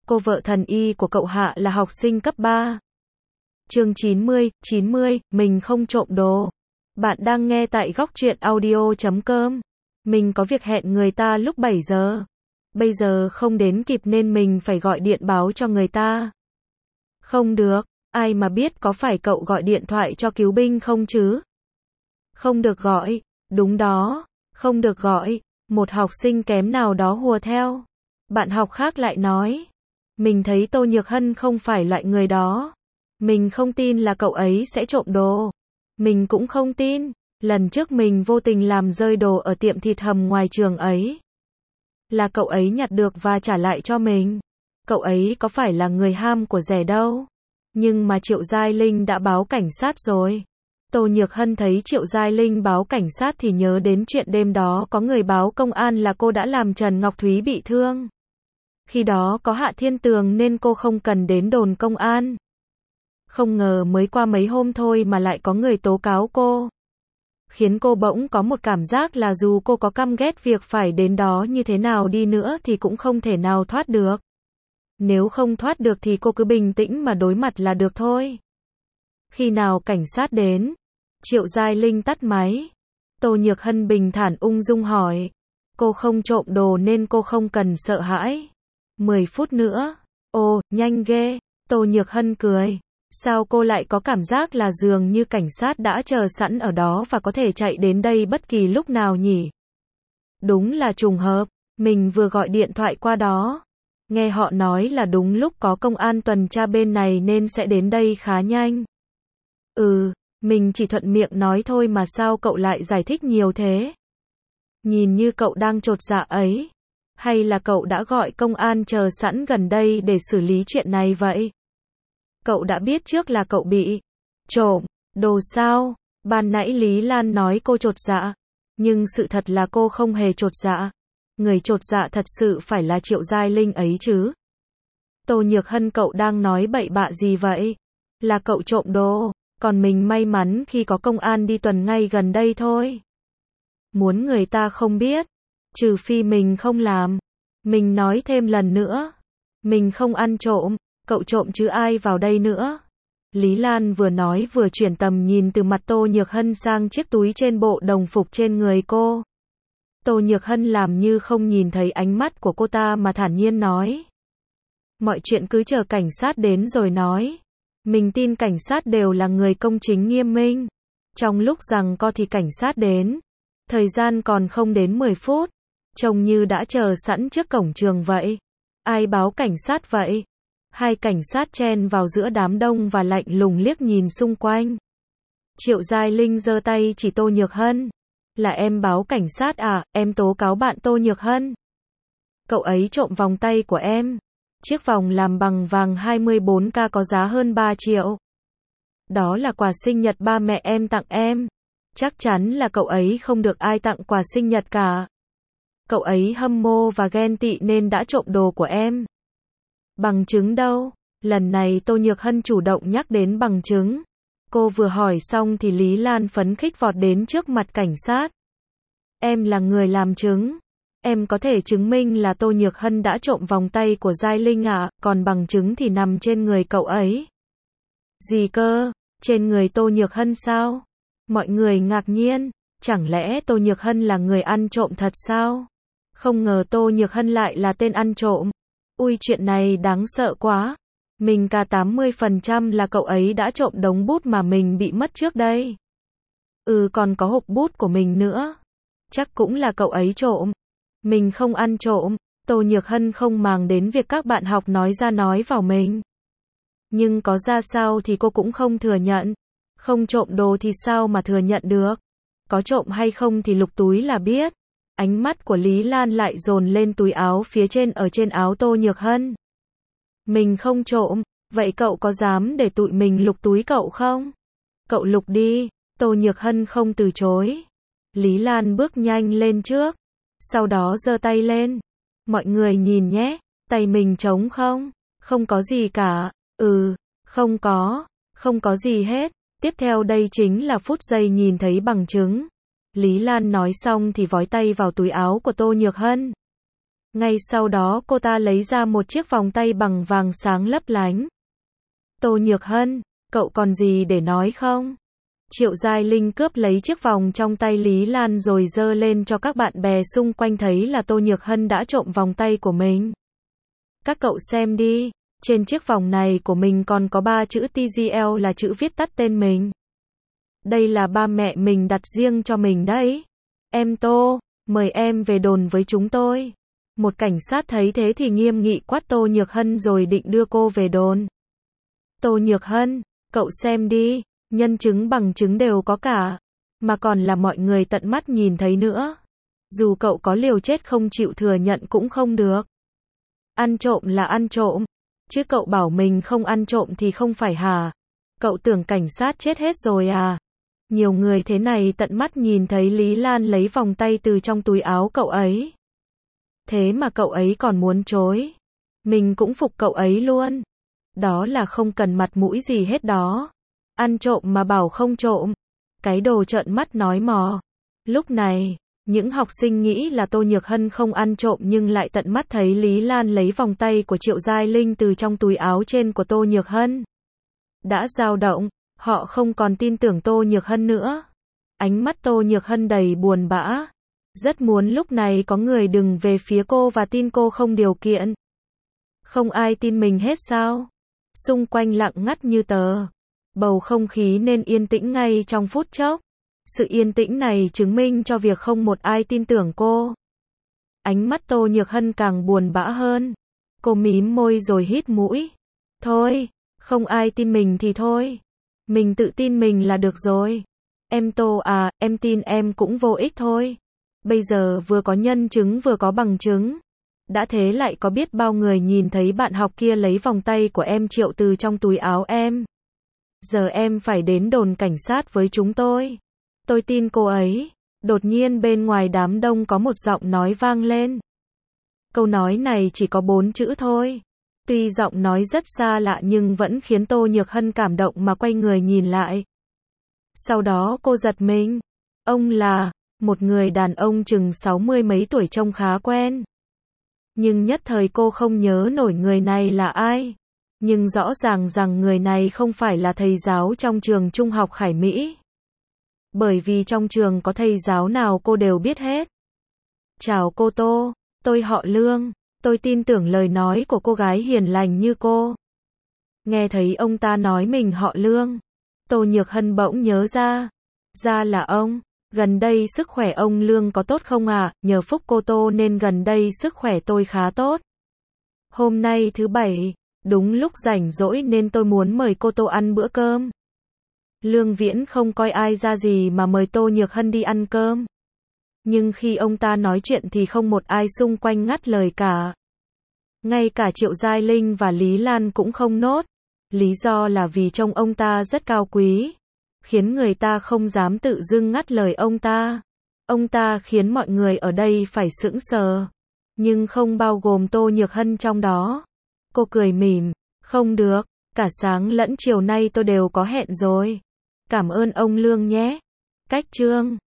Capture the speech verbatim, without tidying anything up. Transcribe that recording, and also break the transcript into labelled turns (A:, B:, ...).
A: Cô vợ thần y của cậu Hạ là học sinh cấp ba. Chương chín mươi, chín mươi, mình không trộm đồ. Bạn đang nghe tại góc truyện audio chấm com. Mình có việc hẹn người ta lúc bảy giờ. Bây giờ không đến kịp nên mình phải gọi điện báo cho người ta. Không được, ai mà biết có phải cậu gọi điện thoại cho cứu binh không chứ? Không được gọi, đúng đó, không được gọi. Một học sinh kém nào đó hùa theo. Bạn học khác lại nói. Mình thấy Tô Nhược Hân không phải loại người đó. Mình không tin là cậu ấy sẽ trộm đồ. Mình cũng không tin. Lần trước mình vô tình làm rơi đồ ở tiệm thịt hầm ngoài trường ấy. Là cậu ấy nhặt được và trả lại cho mình. Cậu ấy có phải là người ham của rẻ đâu. Nhưng mà Triệu Giai Linh đã báo cảnh sát rồi. Tô Nhược Hân thấy Triệu Giai Linh báo cảnh sát thì nhớ đến chuyện đêm đó có người báo công an là cô đã làm Trần Ngọc Thúy bị thương. Khi đó có Hạ Thiên Tường nên cô không cần đến đồn công an. Không ngờ mới qua mấy hôm thôi mà lại có người tố cáo cô. Khiến cô bỗng có một cảm giác là dù cô có căm ghét việc phải đến đó như thế nào đi nữa thì cũng không thể nào thoát được. Nếu không thoát được thì cô cứ bình tĩnh mà đối mặt là được thôi. Khi nào cảnh sát đến? Triệu Giai Linh tắt máy. Tô Nhược Hân bình thản ung dung hỏi. Cô không trộm đồ nên cô không cần sợ hãi. mười phút nữa. Ồ, nhanh ghê. Tô Nhược Hân cười. Sao cô lại có cảm giác là dường như cảnh sát đã chờ sẵn ở đó và có thể chạy đến đây bất kỳ lúc nào nhỉ? Đúng là trùng hợp. Mình vừa gọi điện thoại qua đó. Nghe họ nói là đúng lúc có công an tuần tra bên này nên sẽ đến đây khá nhanh. Ừ, mình chỉ thuận miệng nói thôi mà sao cậu lại giải thích nhiều thế? Nhìn như cậu đang chột dạ ấy. Hay là cậu đã gọi công an chờ sẵn gần đây để xử lý chuyện này vậy? Cậu đã biết trước là cậu bị trộm đồ sao? Ban nãy Lý Lan nói cô chột dạ. Nhưng sự thật là cô không hề chột dạ. Người chột dạ thật sự phải là Triệu Giai Linh ấy chứ. Tô Nhược Hân, cậu đang nói bậy bạ gì vậy? Là cậu trộm đồ. Còn mình may mắn khi có công an đi tuần ngay gần đây thôi. Muốn người ta không biết. Trừ phi mình không làm. Mình nói thêm lần nữa. Mình không ăn trộm. Cậu trộm chứ ai vào đây nữa. Lý Lan vừa nói vừa chuyển tầm nhìn từ mặt Tô Nhược Hân sang chiếc túi trên bộ đồng phục trên người cô. Tô Nhược Hân làm như không nhìn thấy ánh mắt của cô ta mà thản nhiên nói. Mọi chuyện cứ chờ cảnh sát đến rồi nói. Mình tin cảnh sát đều là người công chính nghiêm minh. Trong lúc giằng co thì cảnh sát đến. Thời gian còn không đến mười phút. Trông như đã chờ sẵn trước cổng trường vậy. Ai báo cảnh sát vậy? Hai cảnh sát chen vào giữa đám đông và lạnh lùng liếc nhìn xung quanh. Triệu Giai Linh giơ tay chỉ Tô Nhược Hân. Là em báo cảnh sát à, em tố cáo bạn Tô Nhược Hân. Cậu ấy trộm vòng tay của em. Chiếc vòng làm bằng vàng hai mươi bốn ca có giá hơn ba triệu. Đó là quà sinh nhật ba mẹ em tặng em. Chắc chắn là cậu ấy không được ai tặng quà sinh nhật cả. Cậu ấy hâm mộ và ghen tị nên đã trộm đồ của em. Bằng chứng đâu? Lần này Tô Nhược Hân chủ động nhắc đến bằng chứng. Cô vừa hỏi xong thì Lý Lan phấn khích vọt đến trước mặt cảnh sát. Em là người làm chứng. Em có thể chứng minh là Tô Nhược Hân đã trộm vòng tay của Giai Linh ạ, còn bằng chứng thì nằm trên người cậu ấy. Gì cơ? Trên người Tô Nhược Hân sao? Mọi người ngạc nhiên. Chẳng lẽ Tô Nhược Hân là người ăn trộm thật sao? Không ngờ Tô Nhược Hân lại là tên ăn trộm. Ui, chuyện này đáng sợ quá. Mình cả tám mươi phần trăm là cậu ấy đã trộm đống bút mà mình bị mất trước đây. Ừ, còn có hộp bút của mình nữa. Chắc cũng là cậu ấy trộm. Mình không ăn trộm. Tô Nhược Hân không màng đến việc các bạn học nói ra nói vào mình. Nhưng có ra sao thì cô cũng không thừa nhận. Không trộm đồ thì sao mà thừa nhận được. Có trộm hay không thì lục túi là biết. Ánh mắt của Lý Lan lại dồn lên túi áo phía trên ở trên áo Tô Nhược Hân. Mình không trộm. Vậy cậu có dám để tụi mình lục túi cậu không? Cậu lục đi. Tô Nhược Hân không từ chối. Lý Lan bước nhanh lên trước. Sau đó giơ tay lên. Mọi người nhìn nhé. Tay mình trống không? Không có gì cả. Ừ, không có. Không có gì hết. Tiếp theo đây chính là phút giây nhìn thấy bằng chứng. Lý Lan nói xong thì vói tay vào túi áo của Tô Nhược Hân. Ngay sau đó cô ta lấy ra một chiếc vòng tay bằng vàng sáng lấp lánh. Tô Nhược Hân, cậu còn gì để nói không? Triệu Giai Linh cướp lấy chiếc vòng trong tay Lý Lan rồi giơ lên cho các bạn bè xung quanh thấy là Tô Nhược Hân đã trộm vòng tay của mình. Các cậu xem đi, trên chiếc vòng này của mình còn có ba chữ tê giê lờ là chữ viết tắt tên mình. Đây là ba mẹ mình đặt riêng cho mình đấy. Em Tô, mời em về đồn với chúng tôi. Một cảnh sát thấy thế thì nghiêm nghị quát Tô Nhược Hân rồi định đưa cô về đồn. Tô Nhược Hân, cậu xem đi, nhân chứng bằng chứng đều có cả, mà còn là mọi người tận mắt nhìn thấy nữa. Dù cậu có liều chết không chịu thừa nhận cũng không được. Ăn trộm là ăn trộm, chứ cậu bảo mình không ăn trộm thì không phải hả? Cậu tưởng cảnh sát chết hết rồi à? Nhiều người thế này tận mắt nhìn thấy Lý Lan lấy vòng tay từ trong túi áo cậu ấy. Thế mà cậu ấy còn muốn chối. Mình cũng phục cậu ấy luôn. Đó là không cần mặt mũi gì hết đó. Ăn trộm mà bảo không trộm. Cái đồ trợn mắt nói mò. Lúc này, những học sinh nghĩ là Tô Nhược Hân không ăn trộm nhưng lại tận mắt thấy Lý Lan lấy vòng tay của Triệu Giai Linh từ trong túi áo trên của Tô Nhược Hân. Đã dao động, họ không còn tin tưởng Tô Nhược Hân nữa. Ánh mắt Tô Nhược Hân đầy buồn bã. Rất muốn lúc này có người đứng về phía cô và tin cô không điều kiện. Không ai tin mình hết sao? Xung quanh lặng ngắt như tờ. Bầu không khí nên yên tĩnh ngay trong phút chốc. Sự yên tĩnh này chứng minh cho việc không một ai tin tưởng cô. Ánh mắt Tô Nhược Hân càng buồn bã hơn. Cô mím môi rồi hít mũi. Thôi, không ai tin mình thì thôi. Mình tự tin mình là được rồi. Em Tô à, em tin em cũng vô ích thôi. Bây giờ vừa có nhân chứng vừa có bằng chứng. Đã thế lại có biết bao người nhìn thấy bạn học kia lấy vòng tay của em Triệu từ trong túi áo em. Giờ em phải đến đồn cảnh sát với chúng tôi. Tôi tin cô ấy. Đột nhiên bên ngoài đám đông có một giọng nói vang lên. Câu nói này chỉ có bốn chữ thôi. Tuy giọng nói rất xa lạ nhưng vẫn khiến Tô Nhược Hân cảm động mà quay người nhìn lại. Sau đó cô giật mình. Ông là một người đàn ông chừng sáu mươi mấy tuổi trông khá quen. Nhưng nhất thời cô không nhớ nổi người này là ai. Nhưng rõ ràng rằng người này không phải là thầy giáo trong trường trung học Khải Mỹ. Bởi vì trong trường có thầy giáo nào cô đều biết hết. Chào cô Tô, tôi họ Lương, tôi tin tưởng lời nói của cô gái hiền lành như cô. Nghe thấy ông ta nói mình họ Lương, Tô Nhược Hân bỗng nhớ ra. Ra là ông, gần đây sức khỏe ông Lương có tốt không à? Nhờ phúc cô Tô nên gần đây sức khỏe tôi khá tốt. Hôm nay thứ bảy, đúng lúc rảnh rỗi nên tôi muốn mời cô Tô ăn bữa cơm. Lương Viễn không coi ai ra gì mà mời Tô Nhược Hân đi ăn cơm. Nhưng khi ông ta nói chuyện thì không một ai xung quanh ngắt lời cả. Ngay cả Triệu Giai Linh và Lý Lan cũng không nốt. Lý do là vì trông ông ta rất cao quý, khiến người ta không dám tự dưng ngắt lời ông ta. Ông ta khiến mọi người ở đây phải sững sờ, nhưng không bao gồm Tô Nhược Hân trong đó. Cô cười mỉm, không được, cả sáng lẫn chiều nay tôi đều có hẹn rồi. Cảm ơn ông Lương nhé. Cách chương